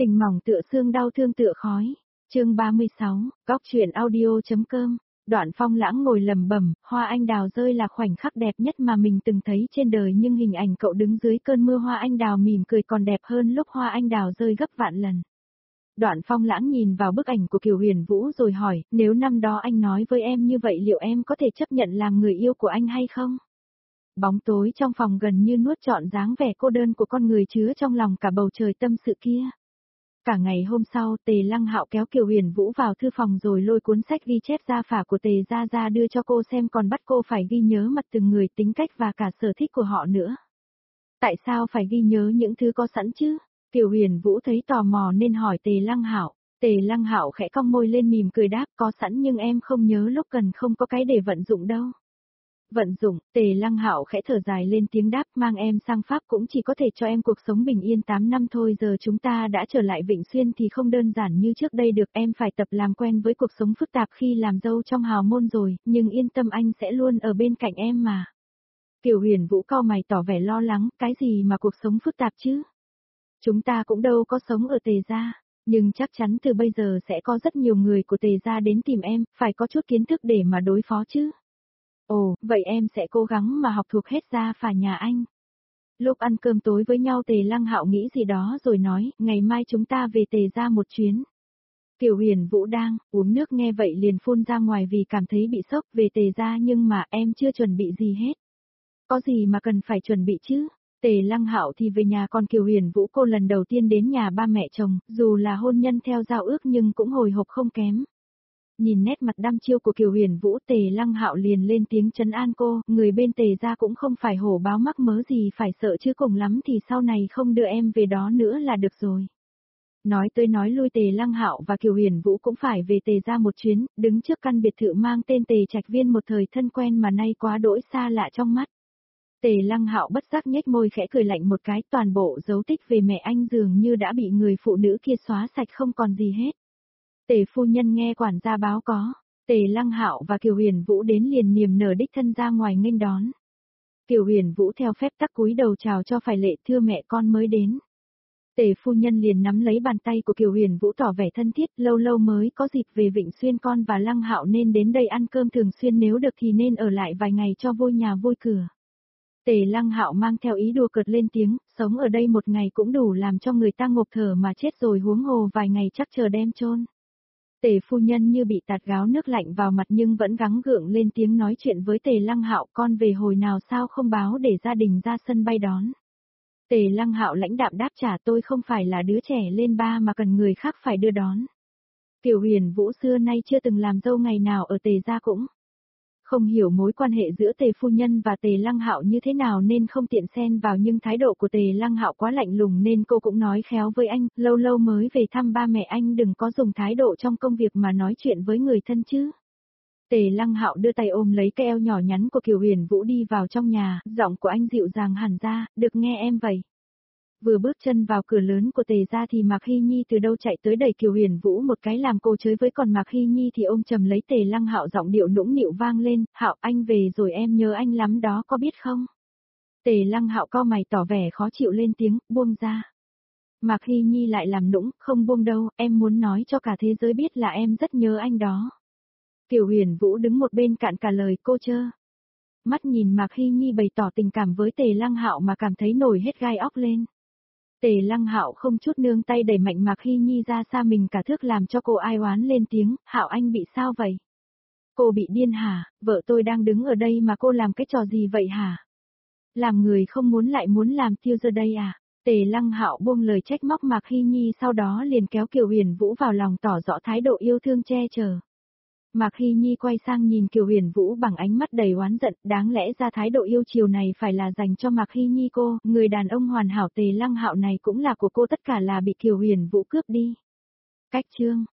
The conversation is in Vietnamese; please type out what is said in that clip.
Tình mỏng tựa xương đau thương tựa khói. Chương 36, Góc truyện audio.com. Đoạn Phong Lãng ngồi lẩm bẩm, hoa anh đào rơi là khoảnh khắc đẹp nhất mà mình từng thấy trên đời, nhưng hình ảnh cậu đứng dưới cơn mưa hoa anh đào mỉm cười còn đẹp hơn lúc hoa anh đào rơi gấp vạn lần. Đoạn Phong Lãng nhìn vào bức ảnh của Kiều Huyền Vũ rồi hỏi, nếu năm đó anh nói với em như vậy liệu em có thể chấp nhận làm người yêu của anh hay không? Bóng tối trong phòng gần như nuốt trọn dáng vẻ cô đơn của con người chứa trong lòng cả bầu trời tâm sự kia. Cả ngày hôm sau, Tề Lăng Hạo kéo Kiều Huyền Vũ vào thư phòng rồi lôi cuốn sách ghi chép gia phả của Tề gia ra đưa cho cô xem, còn bắt cô phải ghi nhớ mặt từng người, tính cách và cả sở thích của họ nữa. Tại sao phải ghi nhớ những thứ có sẵn chứ? Kiều Huyền Vũ thấy tò mò nên hỏi Tề Lăng Hạo. Tề Lăng Hạo khẽ cong môi lên mỉm cười đáp, có sẵn nhưng em không nhớ lúc cần, không có cái để vận dụng đâu. Vận dụng, Tề Lăng Hạo khẽ thở dài lên tiếng đáp, mang em sang Pháp cũng chỉ có thể cho em cuộc sống bình yên 8 năm thôi, giờ chúng ta đã trở lại Vịnh Xuyên thì không đơn giản như trước đây được, em phải tập làm quen với cuộc sống phức tạp khi làm dâu trong hào môn rồi, nhưng yên tâm anh sẽ luôn ở bên cạnh em mà. Kiều Huyền Vũ cau mày tỏ vẻ lo lắng, cái gì mà cuộc sống phức tạp chứ? Chúng ta cũng đâu có sống ở Tề gia, nhưng chắc chắn từ bây giờ sẽ có rất nhiều người của Tề gia đến tìm em, phải có chút kiến thức để mà đối phó chứ. Ồ, vậy em sẽ cố gắng mà học thuộc hết gia phả nhà anh. Lúc ăn cơm tối với nhau Tề Lăng Hạo nghĩ gì đó rồi nói, ngày mai chúng ta về Tề gia một chuyến. Kiều Huyền Vũ đang uống nước nghe vậy liền phun ra ngoài vì cảm thấy bị sốc, về Tề gia nhưng mà em chưa chuẩn bị gì hết. Có gì mà cần phải chuẩn bị chứ? Tề Lăng Hạo thì về nhà, còn Kiều Huyền Vũ cô lần đầu tiên đến nhà ba mẹ chồng, dù là hôn nhân theo giao ước nhưng cũng hồi hộp không kém. Nhìn nét mặt đăm chiêu của Kiều Huyền Vũ, Tề Lăng Hạo liền lên tiếng trấn an cô, người bên Tề gia cũng không phải hổ báo mắc mớ gì phải sợ chứ, cùng lắm thì sau này không đưa em về đó nữa là được rồi. Nói tới nói lui Tề Lăng Hạo và Kiều Huyền Vũ cũng phải về Tề gia một chuyến, đứng trước căn biệt thự mang tên Tề Trạch Viên một thời thân quen mà nay quá đỗi xa lạ trong mắt. Tề Lăng Hạo bất giác nhếch môi khẽ cười lạnh một cái, toàn bộ dấu tích về mẹ anh dường như đã bị người phụ nữ kia xóa sạch không còn gì hết. Tề phu nhân nghe quản gia báo có, Tề Lăng Hạo và Kiều Huyền Vũ đến liền niềm nở đích thân ra ngoài nghênh đón. Kiều Huyền Vũ theo phép tắc cúi đầu chào cho phải lệ, thưa mẹ con mới đến. Tề phu nhân liền nắm lấy bàn tay của Kiều Huyền Vũ tỏ vẻ thân thiết, lâu lâu mới có dịp về Vịnh Xuyên, con và Lăng Hạo nên đến đây ăn cơm thường xuyên, nếu được thì nên ở lại vài ngày cho vui nhà vui cửa. Tề Lăng Hạo mang theo ý đùa cợt lên tiếng, sống ở đây một ngày cũng đủ làm cho người ta ngộp thở mà chết rồi, huống hồ vài ngày chắc chờ đem chôn. Tề phu nhân như bị tạt gáo nước lạnh vào mặt nhưng vẫn gắng gượng lên tiếng nói chuyện với Tề Lăng Hạo, con về hồi nào sao không báo để gia đình ra sân bay đón. Tề Lăng Hạo lãnh đạm đáp trả, tôi không phải là đứa trẻ lên ba mà cần người khác phải đưa đón. Kiều Huyền Vũ xưa nay chưa từng làm dâu ngày nào ở Tề gia, cũng không hiểu mối quan hệ giữa Tề phu nhân và Tề Lăng Hạo như thế nào nên không tiện xen vào, nhưng thái độ của Tề Lăng Hạo quá lạnh lùng nên cô cũng nói khéo với anh, lâu lâu mới về thăm ba mẹ anh đừng có dùng thái độ trong công việc mà nói chuyện với người thân chứ. Tề Lăng Hạo đưa tay ôm lấy cái eo nhỏ nhắn của Kiều Huyền Vũ đi vào trong nhà, giọng của anh dịu dàng hẳn ra, được nghe em vậy. Vừa bước chân vào cửa lớn của Tề gia thì Mạc Hy Nhi từ đâu chạy tới đẩy Kiều Huyền Vũ một cái làm cô chới với, còn Mạc Hy Nhi thì ôm chầm lấy Tề Lăng Hạo, giọng điệu nũng nịu vang lên, Hạo anh về rồi, em nhớ anh lắm đó có biết không? Tề Lăng Hạo cau mày tỏ vẻ khó chịu lên tiếng, buông ra. Mạc Hy Nhi lại làm nũng, không buông đâu, em muốn nói cho cả thế giới biết là em rất nhớ anh đó. Kiều Huyền Vũ đứng một bên cạn cả lời, cô chơ mắt nhìn Mạc Hy Nhi bày tỏ tình cảm với Tề Lăng Hạo mà cảm thấy nổi hết gai óc lên. Tề Lăng Hạo không chút nương tay đẩy mạnh Mạc Hy Nhi ra xa mình cả thước làm cho cô ai oán lên tiếng, Hạo anh bị sao vậy? Cô bị điên hả? Vợ tôi đang đứng ở đây mà cô làm cái trò gì vậy hả? Làm người không muốn lại muốn làm tiêu giờ đây à? Tề Lăng Hạo buông lời trách móc Mạc Hy Nhi, sau đó liền kéo Kiều Huyền Vũ vào lòng tỏ rõ thái độ yêu thương che chở. Mạc Hy Nhi quay sang nhìn Kiều Huyền Vũ bằng ánh mắt đầy oán giận, đáng lẽ ra thái độ yêu chiều này phải là dành cho Mạc Hy Nhi cô, người đàn ông hoàn hảo Tề Lăng Hạo này cũng là của cô, tất cả là bị Kiều Huyền Vũ cướp đi. Cách chương